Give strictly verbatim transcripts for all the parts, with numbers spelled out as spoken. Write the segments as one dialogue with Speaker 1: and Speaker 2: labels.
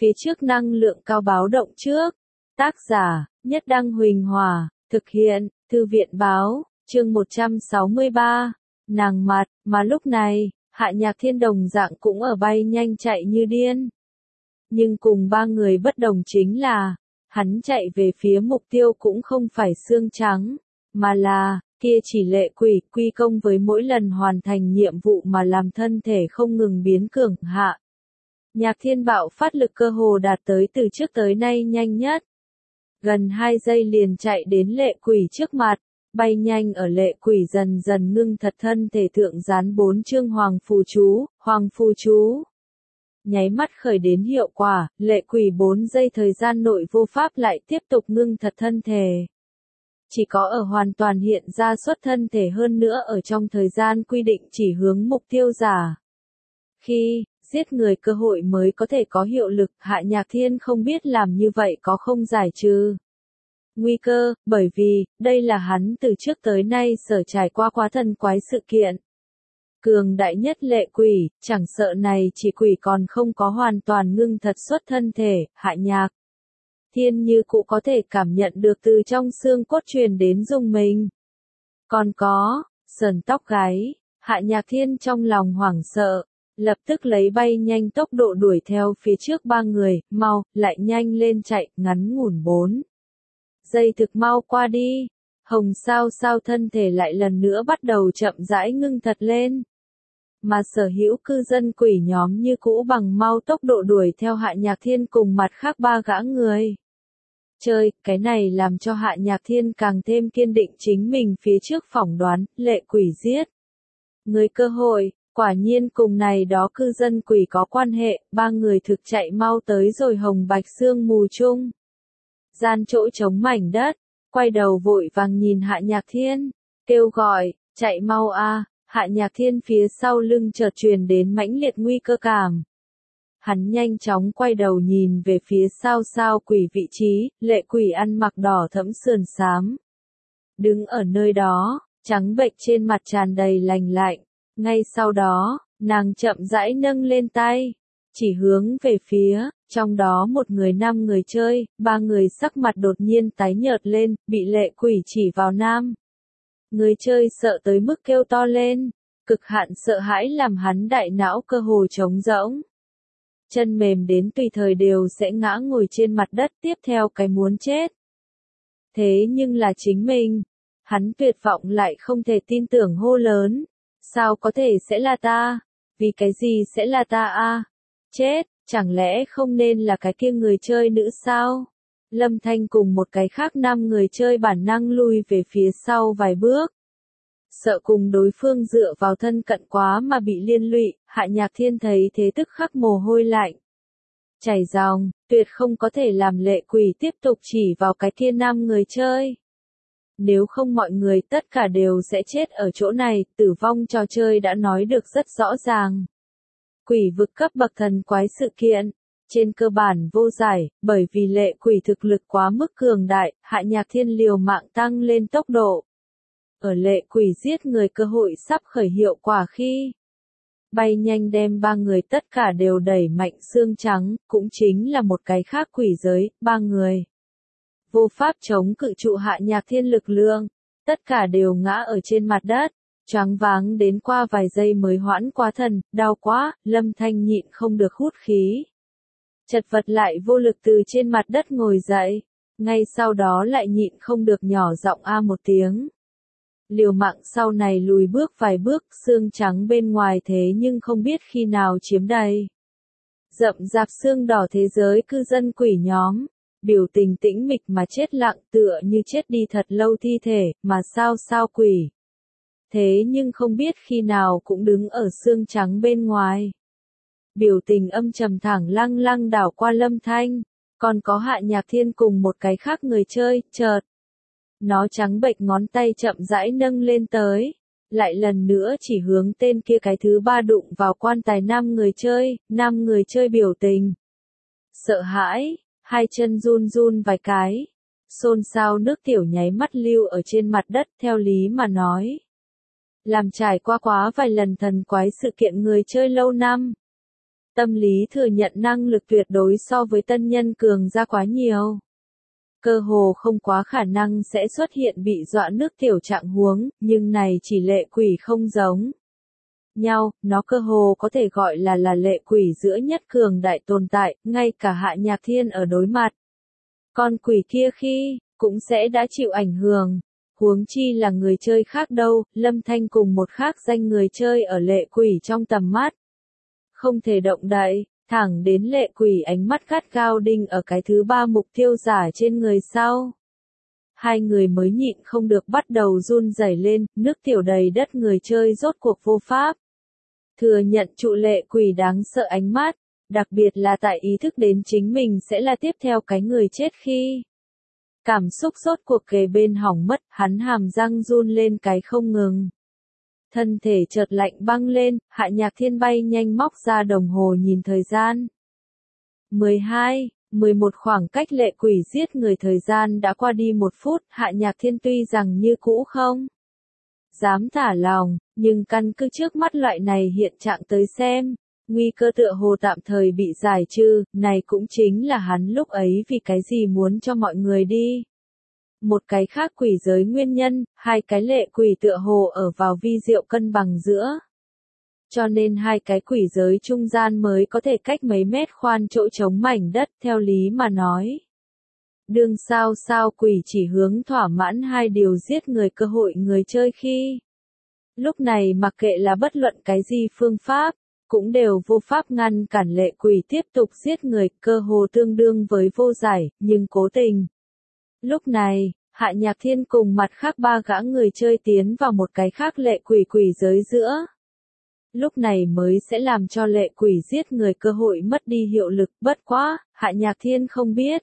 Speaker 1: phía trước năng lượng cao báo động trước. Tác giả, Nhất Đăng Huỳnh Hòa, thực hiện, Thư viện Báo, chương một trăm sáu mươi ba, nàng mặt, mà lúc này, Hạ Nhạc Thiên đồng dạng cũng ở bay nhanh chạy như điên. Nhưng cùng ba người bất đồng chính là, hắn chạy về phía mục tiêu cũng không phải xương trắng, mà là, kia chỉ lệ quỷ quy công với mỗi lần hoàn thành nhiệm vụ mà làm thân thể không ngừng biến cường hạ. Nhạc Thiên bạo phát lực cơ hồ đạt tới từ trước tới nay nhanh nhất. Gần hai giây liền chạy đến lệ quỷ trước mặt, bay nhanh ở lệ quỷ dần dần ngưng thật thân thể thượng dán bốn chương hoàng phù chú, hoàng phù chú. Nháy mắt khởi đến hiệu quả, lệ quỷ bốn giây thời gian nội vô pháp lại tiếp tục ngưng thật thân thể. Chỉ có ở hoàn toàn hiện ra xuất thân thể hơn nữa ở trong thời gian quy định chỉ hướng mục tiêu giả. Khi, giết người cơ hội mới có thể có hiệu lực, Hạ Nhạc Thiên không biết làm như vậy có không giải trừ nguy cơ, bởi vì, đây là hắn từ trước tới nay sở trải qua quá thần quái sự kiện. Cường đại nhất lệ quỷ, chẳng sợ này chỉ quỷ còn không có hoàn toàn ngưng thật xuất thân thể, Hạ Nhạc Thiên như cụ có thể cảm nhận được từ trong xương cốt truyền đến rung mình. Còn có, sờn tóc gáy, Hạ Nhạc Thiên trong lòng hoảng sợ, lập tức lấy bay nhanh tốc độ đuổi theo phía trước ba người, mau, lại nhanh lên chạy, ngắn ngủn bốn giây thực mau qua đi. Hồng sao sao thân thể lại lần nữa bắt đầu chậm rãi ngưng thật lên. Mà sở hữu cư dân quỷ nhóm như cũ bằng mau tốc độ đuổi theo Hạ Nhạc Thiên cùng mặt khác ba gã người. Chơi, cái này làm cho Hạ Nhạc Thiên càng thêm kiên định chính mình phía trước phỏng đoán, lệ quỷ giết người cơ hội, quả nhiên cùng này đó cư dân quỷ có quan hệ, ba người thực chạy mau tới rồi hồng bạch sương mù chung. Gian chỗ trống mảnh đất, quay đầu vội vàng nhìn Hạ Nhạc Thiên, kêu gọi, chạy mau a. Hạ Nhạc Thiên phía sau lưng chợt truyền đến mãnh liệt nguy cơ cảm. Hắn nhanh chóng quay đầu nhìn về phía sao sao quỷ vị trí, lệ quỷ ăn mặc đỏ thẫm sườn xám. Đứng ở nơi đó, trắng bệch trên mặt tràn đầy lành lạnh. Ngay sau đó, nàng chậm rãi nâng lên tay, chỉ hướng về phía, trong đó một người năm người chơi, ba người sắc mặt đột nhiên tái nhợt lên, bị lệ quỷ chỉ vào nam. Người chơi sợ tới mức kêu to lên, cực hạn sợ hãi làm hắn đại não cơ hồ trống rỗng. Chân mềm đến tùy thời đều sẽ ngã ngồi trên mặt đất tiếp theo cái muốn chết. Thế nhưng là chính mình, hắn tuyệt vọng lại không thể tin tưởng hô lớn. Sao có thể sẽ là ta? Vì cái gì sẽ là ta a? Chết, chẳng lẽ không nên là cái kia người chơi nữ sao? Lâm Thanh cùng một cái khác năm người chơi bản năng lui về phía sau vài bước. Sợ cùng đối phương dựa vào thân cận quá mà bị liên lụy, Hạ Nhạc Thiên thấy thế tức khắc mồ hôi lạnh chảy ròng, tuyệt không có thể làm lệ quỷ tiếp tục chỉ vào cái kia năm người chơi. Nếu không mọi người tất cả đều sẽ chết ở chỗ này, tử vong trò chơi đã nói được rất rõ ràng. Quỷ vực cấp bậc thần quái sự kiện, trên cơ bản vô giải, bởi vì lệ quỷ thực lực quá mức cường đại, Hạ Nhạc Thiên liều mạng tăng lên tốc độ. Ở lệ quỷ giết người cơ hội sắp khởi hiệu quả khi bay nhanh đem ba người tất cả đều đẩy mạnh xương trắng, cũng chính là một cái khác quỷ giới, ba người. Vô pháp chống cự trụ Hạ Nhạc Thiên lực lượng, tất cả đều ngã ở trên mặt đất, choáng váng đến qua vài giây mới hoãn qua thần, đau quá, Lâm Thanh nhịn không được hút khí. Chật vật lại vô lực từ trên mặt đất ngồi dậy, ngay sau đó lại nhịn không được nhỏ giọng a một tiếng. Liều mạng sau này lùi bước vài bước, xương trắng bên ngoài thế nhưng không biết khi nào chiếm đầy. Rậm rạp xương đỏ thế giới cư dân quỷ nhóm. Biểu tình tĩnh mịch mà chết lặng tựa như chết đi thật lâu thi thể, mà sao sao quỷ. Thế nhưng không biết khi nào cũng đứng ở xương trắng bên ngoài. Biểu tình âm trầm thẳng lăng lăng đảo qua Lâm Thanh, còn có Hạ Nhạc Thiên cùng một cái khác người chơi, chợt. Nó trắng bệch ngón tay chậm rãi nâng lên tới, lại lần nữa chỉ hướng tên kia cái thứ ba đụng vào quan tài năm người chơi, năm người chơi biểu tình. Sợ hãi. Hai chân run run vài cái, xôn xao nước tiểu nháy mắt lưu ở trên mặt đất theo lý mà nói. Làm trải qua quá vài lần thần quái sự kiện người chơi lâu năm. Tâm lý thừa nhận năng lực tuyệt đối so với tân nhân cường ra quá nhiều. Cơ hồ không quá khả năng sẽ xuất hiện bị dọa nước tiểu trạng huống, nhưng này chỉ lệ quỷ không giống nhau, nó cơ hồ có thể gọi là là lệ quỷ giữa nhất cường đại tồn tại, ngay cả Hạ Nhạc Thiên ở đối mặt con quỷ kia khi, cũng sẽ đã chịu ảnh hưởng. Huống chi là người chơi khác đâu, Lâm Thanh cùng một khác danh người chơi ở lệ quỷ trong tầm mắt. Không thể động đậy, thẳng đến lệ quỷ ánh mắt gắt gao đinh ở cái thứ ba mục tiêu giả trên người sau. Hai người mới nhịn không được bắt đầu run rẩy lên, nước tiểu đầy đất người chơi rốt cuộc vô pháp. Thừa nhận trụ lệ quỷ đáng sợ ánh mắt, đặc biệt là tại ý thức đến chính mình sẽ là tiếp theo cái người chết khi. Cảm xúc rốt cuộc kề bên hỏng mất, hắn hàm răng run lên cái không ngừng. Thân thể chợt lạnh băng lên, Hạ Nhạc Thiên bay nhanh móc ra đồng hồ nhìn thời gian. mười hai, mười một khoảng cách lệ quỷ giết người thời gian đã qua đi một phút, Hạ Nhạc Thiên tuy rằng như cũ không dám thả lòng, nhưng căn cứ trước mắt loại này hiện trạng tới xem, nguy cơ tựa hồ tạm thời bị giải trừ, này cũng chính là hắn lúc ấy vì cái gì muốn cho mọi người đi. Một cái khác quỷ giới nguyên nhân, hai cái lệ quỷ tựa hồ ở vào vi diệu cân bằng giữa. Cho nên hai cái quỷ giới trung gian mới có thể cách mấy mét khoan chỗ trống mảnh đất theo lý mà nói. Đương sao sao quỷ chỉ hướng thỏa mãn hai điều giết người cơ hội người chơi khi. Lúc này mặc kệ là bất luận cái gì phương pháp, cũng đều vô pháp ngăn cản lệ quỷ tiếp tục giết người, cơ hồ tương đương với vô giải, nhưng cố tình. Lúc này, Hạ Nhạc Thiên cùng mặt khác ba gã người chơi tiến vào một cái khác lệ quỷ quỷ giới giữa. Lúc này mới sẽ làm cho lệ quỷ giết người cơ hội mất đi hiệu lực, bất quá, Hạ Nhạc Thiên không biết.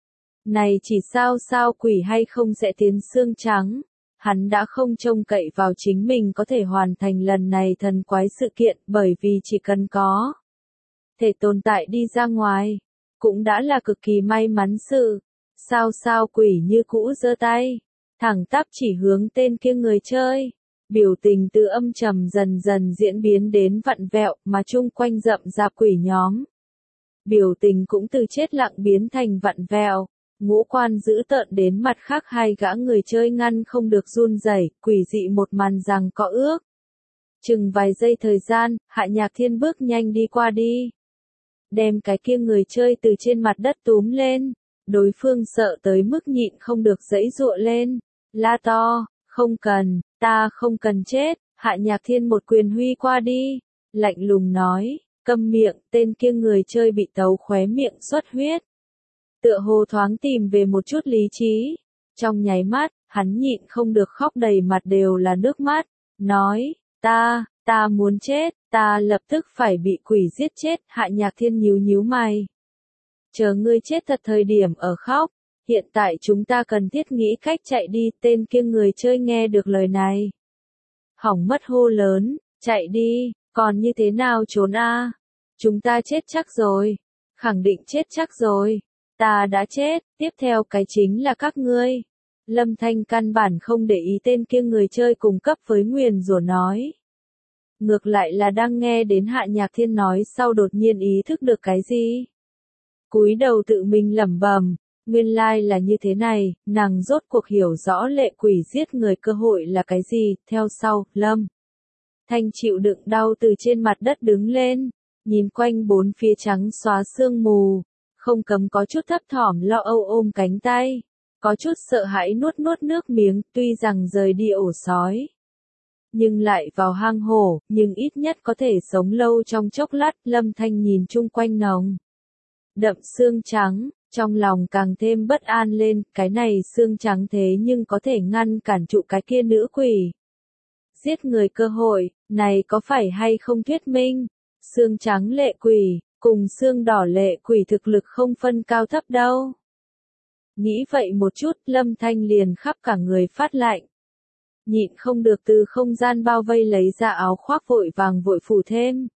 Speaker 1: Này chỉ sao sao quỷ hay không sẽ tiến xương trắng. Hắn đã không trông cậy vào chính mình có thể hoàn thành lần này thần quái sự kiện, bởi vì chỉ cần có thể tồn tại đi ra ngoài, cũng đã là cực kỳ may mắn sự. Sao sao quỷ như cũ giơ tay, thẳng tắp chỉ hướng tên kia người chơi. Biểu tình từ âm trầm dần dần diễn biến đến vặn vẹo, mà chung quanh rậm rạp quỷ nhóm. Biểu tình cũng từ chết lặng biến thành vặn vẹo. Ngũ quan giữ tợn đến mặt khác hai gã người chơi ngăn không được run rẩy, quỷ dị một màn rằng có ước. Chừng vài giây thời gian, Hạ Nhạc Thiên bước nhanh đi qua đi. Đem cái kia người chơi từ trên mặt đất túm lên. Đối phương sợ tới mức nhịn không được giãy giụa lên. La to, không cần, ta không cần chết. Hạ Nhạc Thiên một quyền huy qua đi. Lạnh lùng nói, câm miệng, tên kia người chơi bị tấu khóe miệng xuất huyết. Tựa hồ thoáng tìm về một chút lý trí. Trong nháy mắt, hắn nhịn không được khóc đầy mặt đều là nước mắt. Nói, ta, ta muốn chết, ta lập tức phải bị quỷ giết chết. Hạ Nhạc Thiên nhíu nhíu mày. Chờ ngươi chết thật thời điểm ở khóc. Hiện tại chúng ta cần thiết nghĩ cách chạy đi. Tên kia người chơi nghe được lời này. Hỏng mất hô lớn, chạy đi, còn như thế nào trốn a? Chúng ta chết chắc rồi. Khẳng định chết chắc rồi. Ta đã chết, tiếp theo cái chính là các ngươi. Lâm Thanh căn bản không để ý tên kia người chơi cùng cấp với nguyền rủa nói. Ngược lại là đang nghe đến Hạ Nhạc Thiên nói sau đột nhiên ý thức được cái gì. Cúi đầu tự mình lẩm bẩm, nguyên lai là như thế này, nàng rốt cuộc hiểu rõ lệ quỷ giết người cơ hội là cái gì, theo sau, Lâm Thanh chịu đựng đau từ trên mặt đất đứng lên, nhìn quanh bốn phía trắng xóa sương mù. Không cấm có chút thấp thỏm lo âu ôm cánh tay, có chút sợ hãi nuốt nuốt nước miếng, tuy rằng rời đi ổ sói. Nhưng lại vào hang hổ, nhưng ít nhất có thể sống lâu trong chốc lát. Lâm Thanh nhìn chung quanh nồng đậm xương trắng, trong lòng càng thêm bất an lên, cái này xương trắng thế nhưng có thể ngăn cản trụ cái kia nữ quỷ. Giết người cơ hội, này có phải hay không thuyết minh, xương trắng lệ quỷ. Cùng xương đỏ lệ quỷ thực lực không phân cao thấp đâu. Nghĩ vậy một chút, Lâm Thanh liền khắp cả người phát lạnh. Nhịn không được từ không gian bao vây lấy ra áo khoác vội vàng vội phủ thêm.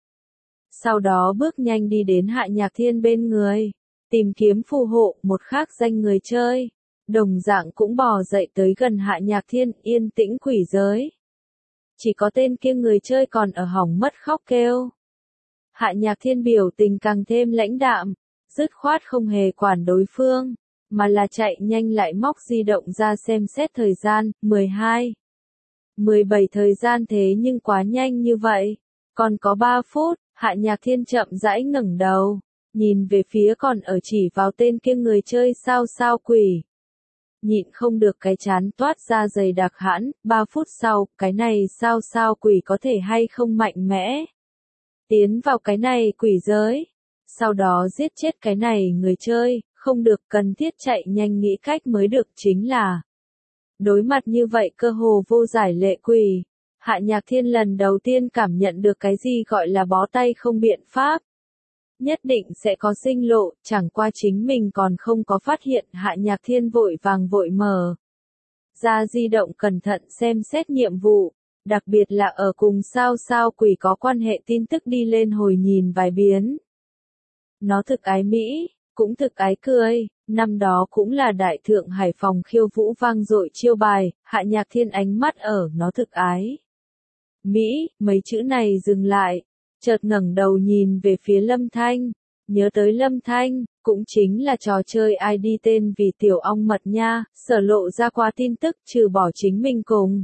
Speaker 1: Sau đó bước nhanh đi đến Hạ Nhạc Thiên bên người. Tìm kiếm phù hộ một khác danh người chơi. Đồng dạng cũng bò dậy tới gần Hạ Nhạc Thiên, yên tĩnh quỷ giới. Chỉ có tên kia người chơi còn ở hỏng mất khóc kêu. Hạ Nhạc Thiên biểu tình càng thêm lãnh đạm, dứt khoát không hề quản đối phương, mà là chạy nhanh lại móc di động ra xem xét thời gian, mười hai, mười bảy thời gian thế nhưng quá nhanh như vậy, còn có ba phút, Hạ Nhạc Thiên chậm rãi ngẩng đầu, nhìn về phía còn ở chỉ vào tên kia người chơi sao sao quỷ. Nhịn không được cái chán toát ra dày đặc hãn, ba phút sau, cái này sao sao quỷ có thể hay không mạnh mẽ. Tiến vào cái này quỷ giới, sau đó giết chết cái này người chơi, không được cần thiết chạy nhanh nghĩ cách mới được chính là. Đối mặt như vậy cơ hồ vô giải lệ quỷ, Hạ Nhạc Thiên lần đầu tiên cảm nhận được cái gì gọi là bó tay không biện pháp. Nhất định sẽ có sinh lộ, chẳng qua chính mình còn không có phát hiện. Hạ Nhạc Thiên vội vàng vội mở ra di động cẩn thận xem xét nhiệm vụ, đặc biệt là ở cùng sao sao quỷ có quan hệ tin tức đi lên hồi nhìn vài biến. Nó thực ái Mỹ, cũng thực ái cười, năm đó cũng là đại thượng Hải Phòng khiêu vũ vang dội chiêu bài, Hạ Nhạc Thiên ánh mắt ở nó thực ái Mỹ, mấy chữ này dừng lại, chợt ngẩng đầu nhìn về phía Lâm Thanh, nhớ tới Lâm Thanh, cũng chính là trò chơi i đê tên vì tiểu ong mật nha, sở lộ ra qua tin tức trừ bỏ chính mình cùng.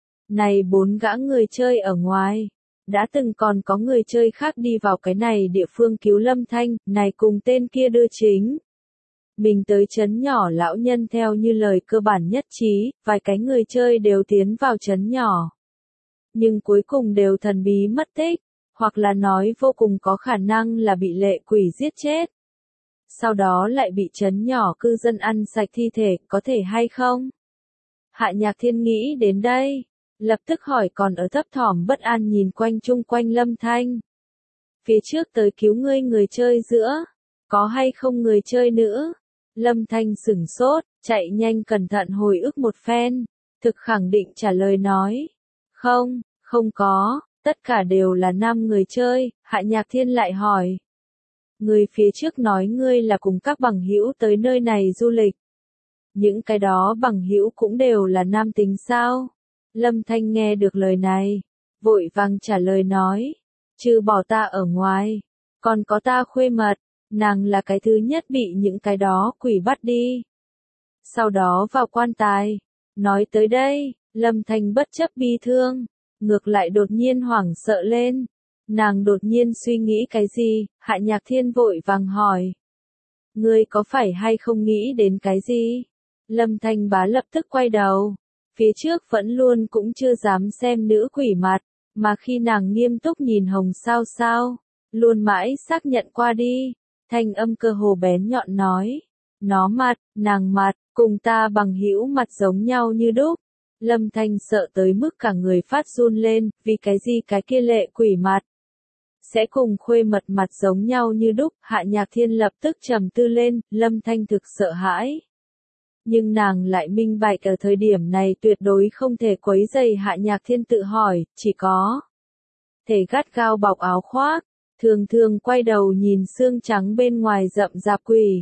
Speaker 1: Này bốn gã người chơi ở ngoài, đã từng còn có người chơi khác đi vào cái này địa phương cứu Lâm Thanh, này cùng tên kia đưa chính. Mình tới trấn nhỏ lão nhân theo như lời cơ bản nhất trí, vài cái người chơi đều tiến vào trấn nhỏ. Nhưng cuối cùng đều thần bí mất tích, hoặc là nói vô cùng có khả năng là bị lệ quỷ giết chết. Sau đó lại bị trấn nhỏ cư dân ăn sạch thi thể, có thể hay không? Hạ Nhạc Thiên nghĩ đến đây, lập tức hỏi còn ở thấp thỏm bất an nhìn quanh chung quanh Lâm Thanh. Phía trước tới cứu ngươi người chơi giữa, có hay không người chơi nữa? Lâm Thanh sửng sốt, chạy nhanh cẩn thận hồi ức một phen, thực khẳng định trả lời nói. Không, không có, tất cả đều là nam người chơi. Hạ Nhạc Thiên lại hỏi. Người phía trước nói ngươi là cùng các bằng hữu tới nơi này du lịch. Những cái đó bằng hữu cũng đều là nam tính sao? Lâm Thanh nghe được lời này, vội vàng trả lời nói. Trừ bỏ ta ở ngoài, còn có ta khuê mật, nàng là cái thứ nhất bị những cái đó quỷ bắt đi. Sau đó vào quan tài. Nói tới đây, Lâm Thanh bất chấp bi thương, ngược lại đột nhiên hoảng sợ lên. Nàng đột nhiên suy nghĩ cái gì, Hạ Nhạc Thiên vội vàng hỏi. Ngươi có phải hay không nghĩ đến cái gì? Lâm Thanh bá lập tức quay đầu. Phía trước vẫn luôn cũng chưa dám xem nữ quỷ mặt, mà khi nàng nghiêm túc nhìn Hồng Sao Sao, luôn mãi xác nhận qua đi, thanh âm cơ hồ bén nhọn nói. Nó mặt, nàng mặt, cùng ta bằng hữu mặt giống nhau như đúc. Lâm Thanh sợ tới mức cả người phát run lên, vì cái gì cái kia lệ quỷ mặt sẽ cùng khuê mật mặt giống nhau như đúc. Hạ Nhạc Thiên lập tức trầm tư lên, Lâm Thanh thực sợ hãi. Nhưng nàng lại minh bạch ở thời điểm này tuyệt đối không thể quấy rầy. Hạ Nhạc Thiên tự hỏi, chỉ có thể gắt gao bọc áo khoác, thường thường quay đầu nhìn xương trắng bên ngoài rậm rạp quỷ.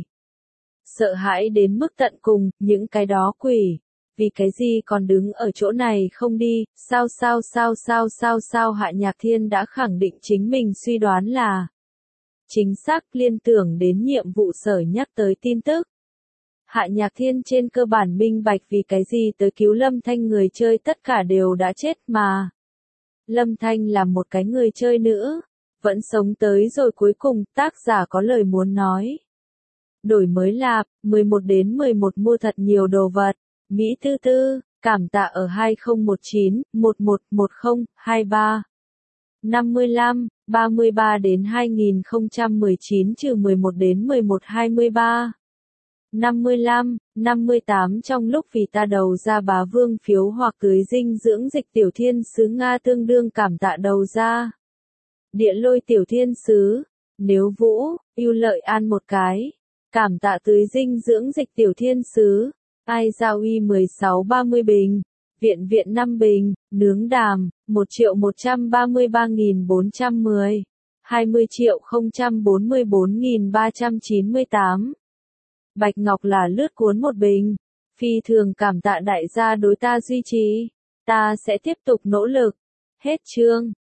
Speaker 1: Sợ hãi đến mức tận cùng, những cái đó quỷ. Vì cái gì còn đứng ở chỗ này không đi, sao sao sao sao sao sao Hạ Nhạc Thiên đã khẳng định chính mình suy đoán là chính xác liên tưởng đến nhiệm vụ sở nhắc tới tin tức. Hạ Nhạc Thiên trên cơ bản minh bạch vì cái gì tới cứu Lâm Thanh người chơi tất cả đều đã chết mà. Lâm Thanh là một cái người chơi nữa, vẫn sống tới rồi cuối cùng tác giả có lời muốn nói. Đổi mới lạp, mười một đến mười một mua thật nhiều đồ vật. Mỹ tư tư, cảm tạ ở hai không một chín, một một một không, hai ba. năm mươi lăm, ba mươi ba đến hai nghìn không trăm mười chín trừ mười một đến mười một hai mươi ba. năm mươi lăm, năm mươi tám trong lúc vì ta đầu ra bá vương phiếu hoặc tưới dinh dưỡng dịch tiểu thiên sứ Nga tương đương cảm tạ đầu ra. Địa lôi tiểu thiên sứ, nếu vũ, yêu lợi an một cái. Cảm tạ tưới dinh dưỡng dịch tiểu thiên sứ. Ai giao y mười sáu ba mươi bình, viện viện năm bình, nướng đàm, một triệu một trăm ba mươi ba nghìn bốn trăm mười, hai mươi triệu không trăm bốn mươi bốn nghìn ba trăm chín mươi tám. Bạch Ngọc là lướt cuốn một bình, phi thường cảm tạ đại gia đối ta duy trì, ta sẽ tiếp tục nỗ lực. Hết chương.